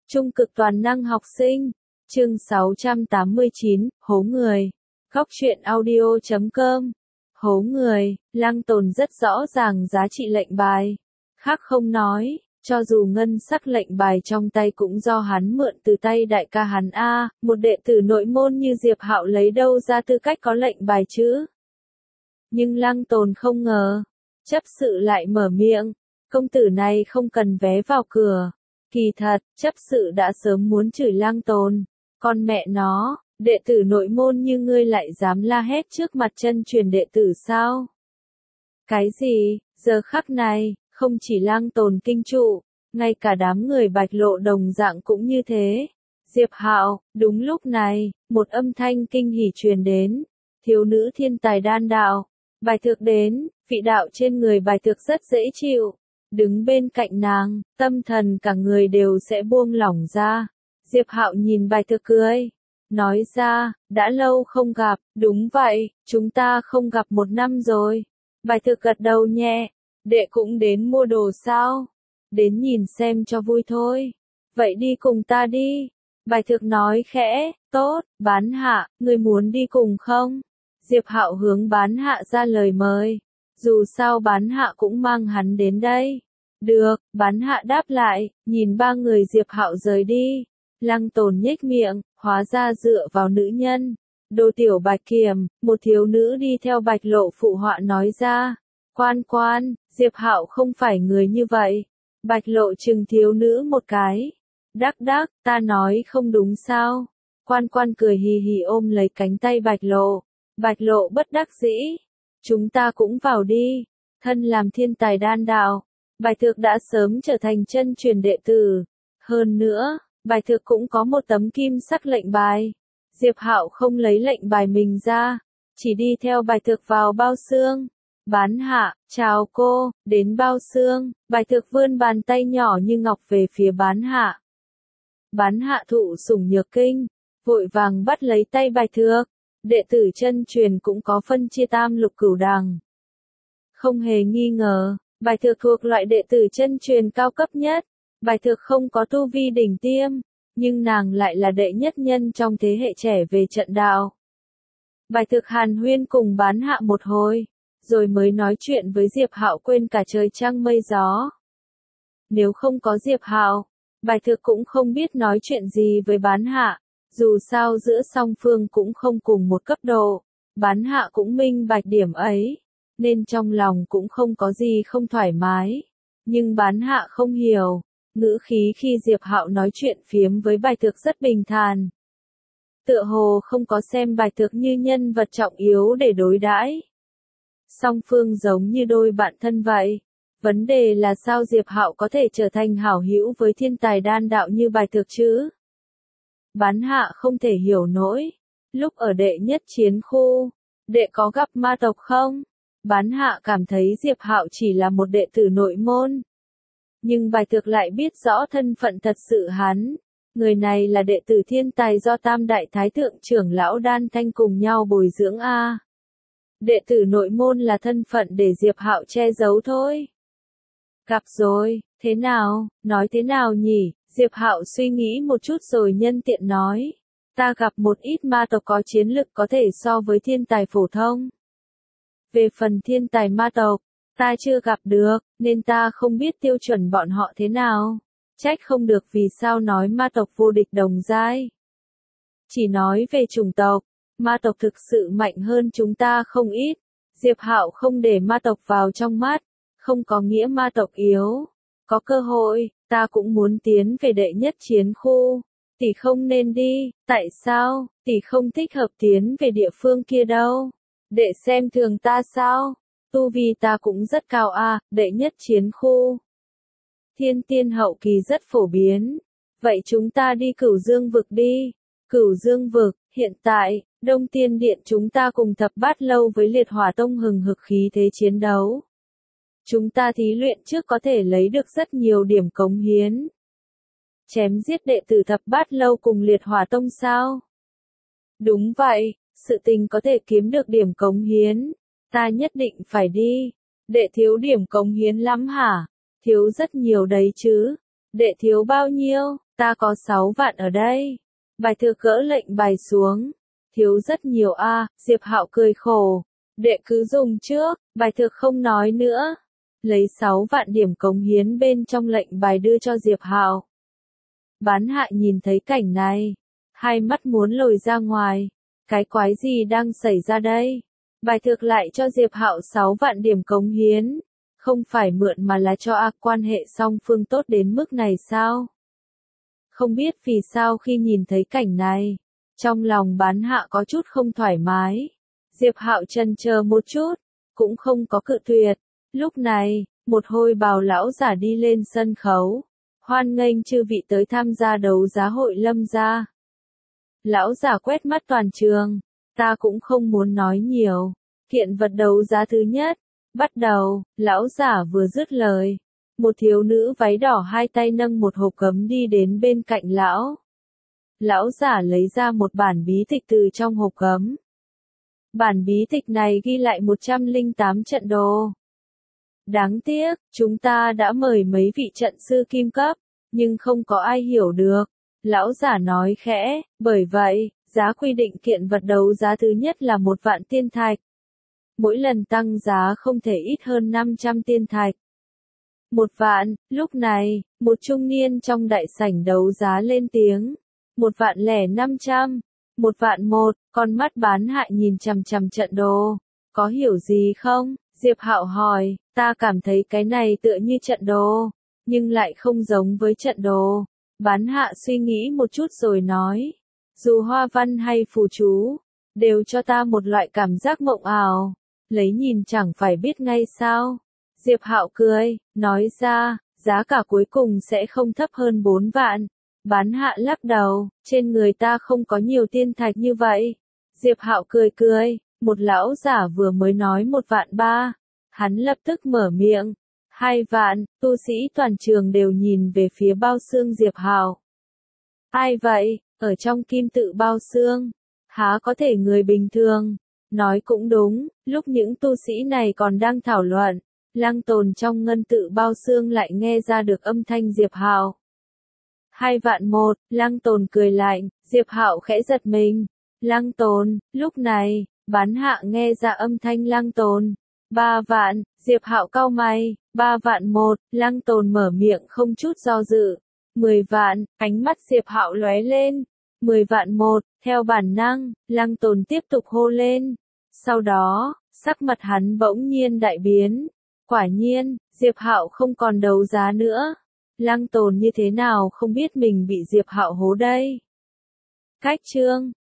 Trung cực toàn năng học sinh. Chương 689, hố người. Góc truyện audio.com. Hố người, Lăng Tồn rất rõ ràng giá trị lệnh bài. Khác không nói, cho dù ngân sắc lệnh bài trong tay cũng do hắn mượn từ tay đại ca hắn a, một đệ tử nội môn như Diệp Hạo lấy đâu ra tư cách có lệnh bài chứ? Nhưng Lăng Tồn không ngờ, chấp sự lại mở miệng, công tử này không cần vé vào cửa. Kỳ thật, chấp sự đã sớm muốn chửi Lăng Tồn, con mẹ nó, đệ tử nội môn như ngươi lại dám la hét trước mặt chân truyền đệ tử sao? Cái gì, giờ khắc này, không chỉ Lăng Tồn kinh trụ, ngay cả đám người Bạch Lộ đồng dạng cũng như thế. Diệp Hạo, đúng lúc này, một âm thanh kinh hỉ truyền đến, thiếu nữ thiên tài đan đạo, Bài Thược đến, vị đạo trên người Bài Thược rất dễ chịu. Đứng bên cạnh nàng, tâm thần cả người đều sẽ buông lỏng ra. Diệp Hạo nhìn Bài Thược cười, nói ra, đã lâu không gặp, đúng vậy, chúng ta không gặp 1 năm rồi. Bài Thược gật đầu nhẹ, đệ cũng đến mua đồ sao? Đến nhìn xem cho vui thôi. Vậy đi cùng ta đi. Bài Thược nói khẽ, tốt, Bán Hạ, ngươi muốn đi cùng không? Diệp Hạo hướng Bán Hạ ra lời mời. Dù sao Bán Hạ cũng mang hắn đến đây. Được, Bán Hạ đáp lại, nhìn 3 người Diệp Hạo rời đi. Lăng Tồn nhếch miệng, hóa ra dựa vào nữ nhân. Đồ tiểu Bạch Kiểm, một thiếu nữ đi theo Bạch Lộ phụ họa nói ra. Quan quan, Diệp Hạo không phải người như vậy. Bạch Lộ chừng thiếu nữ một cái. Đắc đắc, ta nói không đúng sao? Quan quan cười hì hì ôm lấy cánh tay Bạch Lộ. Bạch Lộ bất đắc dĩ. Chúng ta cũng vào đi. Thân làm thiên tài đan đạo. Bài Thược đã sớm trở thành chân truyền đệ tử. Hơn nữa, Bài Thược cũng có một tấm kim sắc lệnh bài. Diệp Hạo không lấy lệnh bài mình ra, chỉ đi theo Bài Thược vào bao xương. Bán Hạ, chào cô, đến bao xương. Bài Thược vươn bàn tay nhỏ như ngọc về phía Bán Hạ. Bán Hạ thụ sủng nhược kinh, vội vàng bắt lấy tay Bài Thược. Đệ tử chân truyền cũng có phân chia tam lục cửu đẳng. Không hề nghi ngờ, Bài Thược thuộc loại đệ tử chân truyền cao cấp nhất. Bài Thược không có tu vi đỉnh tiêm, nhưng nàng lại là đệ nhất nhân trong thế hệ trẻ về trận đạo. Bài Thược hàn huyên cùng Bán Hạ một hồi, rồi mới nói chuyện với Diệp Hạo quên cả trời trăng mây gió. Nếu không có Diệp Hạo, Bài Thược cũng không biết nói chuyện gì với Bán Hạ, dù sao giữa song phương cũng không cùng một cấp độ, Bán Hạ cũng minh bạch điểm ấy, nên trong lòng cũng không có gì không thoải mái. Nhưng Bán Hạ không hiểu, ngữ khí khi Diệp Hạo nói chuyện phiếm với Bài Thược rất bình thản. Tựa hồ không có xem Bài Thược như nhân vật trọng yếu để đối đãi. Song phương giống như đôi bạn thân vậy. Vấn đề là sao Diệp Hạo có thể trở thành hảo hữu với thiên tài đan đạo như Bài Thược chứ? Bán Hạ không thể hiểu nổi. Lúc ở đệ nhất chiến khu, đệ có gặp ma tộc không? Bán Hạ cảm thấy Diệp Hạo chỉ là một đệ tử nội môn. Nhưng Bài Thược lại biết rõ thân phận thật sự hắn. Người này là đệ tử thiên tài do Tam Đại Thái Thượng trưởng lão Đan Thanh cùng nhau bồi dưỡng a. Đệ tử nội môn là thân phận để Diệp Hạo che giấu thôi. Gặp rồi, thế nào, nói thế nào nhỉ? Diệp Hạo suy nghĩ một chút rồi nhân tiện nói. Ta gặp một ít ma tộc có chiến lực có thể so với thiên tài phổ thông. Về phần thiên tài ma tộc, ta chưa gặp được, nên ta không biết tiêu chuẩn bọn họ thế nào. Trách không được vì sao nói ma tộc vô địch đồng giai. Chỉ nói về chủng tộc, ma tộc thực sự mạnh hơn chúng ta không ít. Diệp Hạo không để ma tộc vào trong mắt, không có nghĩa ma tộc yếu. Có cơ hội, ta cũng muốn tiến về đệ nhất chiến khu. Tỷ không nên đi, tại sao? Tỷ không thích hợp tiến về địa phương kia đâu. Đệ xem thường ta sao? Tu vi ta cũng rất cao a, đệ nhất chiến khu. Thiên tiên hậu kỳ rất phổ biến. Vậy chúng ta đi Cửu Dương vực đi. Cửu Dương vực, hiện tại, Đông Tiên Điện chúng ta cùng Thập Bát Lâu với Liệt Hỏa Tông hừng hực khí thế chiến đấu. Chúng ta thí luyện trước có thể lấy được rất nhiều điểm cống hiến. Chém giết đệ tử Thập Bát Lâu cùng Liệt Hỏa Tông sao? Đúng vậy, sự tình có thể kiếm được điểm cống hiến. Ta nhất định phải đi. Đệ thiếu điểm cống hiến lắm hả? Thiếu rất nhiều đấy chứ. Đệ thiếu bao nhiêu? ta có 6 vạn ở đây. Bài Thược gỡ lệnh bài xuống. Thiếu rất nhiều a, Diệp Hạo cười khổ. Đệ cứ dùng trước, Bài Thược không nói nữa. Lấy 6 vạn điểm cống hiến bên trong lệnh bài đưa cho Diệp Hạo. Bán Hạ nhìn thấy cảnh này, hai mắt muốn lồi ra ngoài. Cái quái gì đang xảy ra đây? Bài Thược lại cho Diệp Hạo 6 vạn điểm cống hiến. Không phải mượn mà là cho quan hệ song phương tốt đến mức này sao? Không biết vì sao khi nhìn thấy cảnh này, trong lòng Bán Hạ có chút không thoải mái. Diệp Hạo chần chờ một chút, cũng không có cự tuyệt. Lúc này, một hôi bào lão giả đi lên sân khấu, hoan nghênh chư vị tới tham gia đấu giá hội Lâm gia. Lão giả quét mắt toàn trường, ta cũng không muốn nói nhiều. Kiện vật đấu giá thứ nhất, bắt đầu, lão giả vừa dứt lời. Một thiếu nữ váy đỏ hai tay nâng một hộp cấm đi đến bên cạnh lão. Lão giả lấy ra một bản bí tịch từ trong hộp cấm. Bản bí tịch này ghi lại 108 trận đồ. Đáng tiếc, chúng ta đã mời mấy vị trận sư kim cấp, nhưng không có ai hiểu được. Lão giả nói khẽ, bởi vậy, giá quy định kiện vật đấu giá thứ nhất là 1 vạn tiên thạch. Mỗi lần tăng giá không thể ít hơn 500 tiên thạch. 1 vạn, lúc này, một trung niên trong đại sảnh đấu giá lên tiếng. 1.500.000, 1.001.000, con mắt Bán Hạ nhìn chằm chằm trận đồ. Có hiểu gì không? Diệp Hạo hỏi, ta cảm thấy cái này tựa như trận đồ, nhưng lại không giống với trận đồ. Bán Hạ suy nghĩ một chút rồi nói, dù hoa văn hay phù chú, đều cho ta một loại cảm giác mộng ảo. Lấy nhìn chẳng phải biết ngay sao? Diệp Hạo cười, nói ra, giá cả cuối cùng sẽ không thấp hơn 4 vạn. Bán Hạ lắc đầu, trên người ta không có nhiều tiên thạch như vậy. Diệp Hạo cười cười, một lão giả vừa mới nói 1.300.000. Hắn lập tức mở miệng. 2 vạn, tu sĩ toàn trường đều nhìn về phía Bao Xương Diệp Hạo. Ai vậy, ở trong kim tự Bao Xương? Há có thể người bình thường? Nói cũng đúng, lúc những tu sĩ này còn đang thảo luận, Lăng Tồn trong ngân tự Bao Xương lại nghe ra được âm thanh Diệp Hạo. 2.100.000, Lăng Tồn cười lạnh, Diệp Hạo khẽ giật mình. Lăng Tồn, lúc này, Bán Hạ nghe ra âm thanh Lăng Tồn. 3 vạn, Diệp Hạo cau mày. 3.100.000, Lăng Tồn mở miệng không chút do dự. 10 vạn, ánh mắt Diệp Hạo lóe lên. 10.100.000, theo bản năng, Lăng Tồn tiếp tục hô lên. Sau đó, sắc mặt hắn bỗng nhiên đại biến. Quả nhiên, Diệp Hạo không còn đấu giá nữa. Lăng Tồn như thế nào không biết mình bị Diệp Hạo hố đây. Cách chương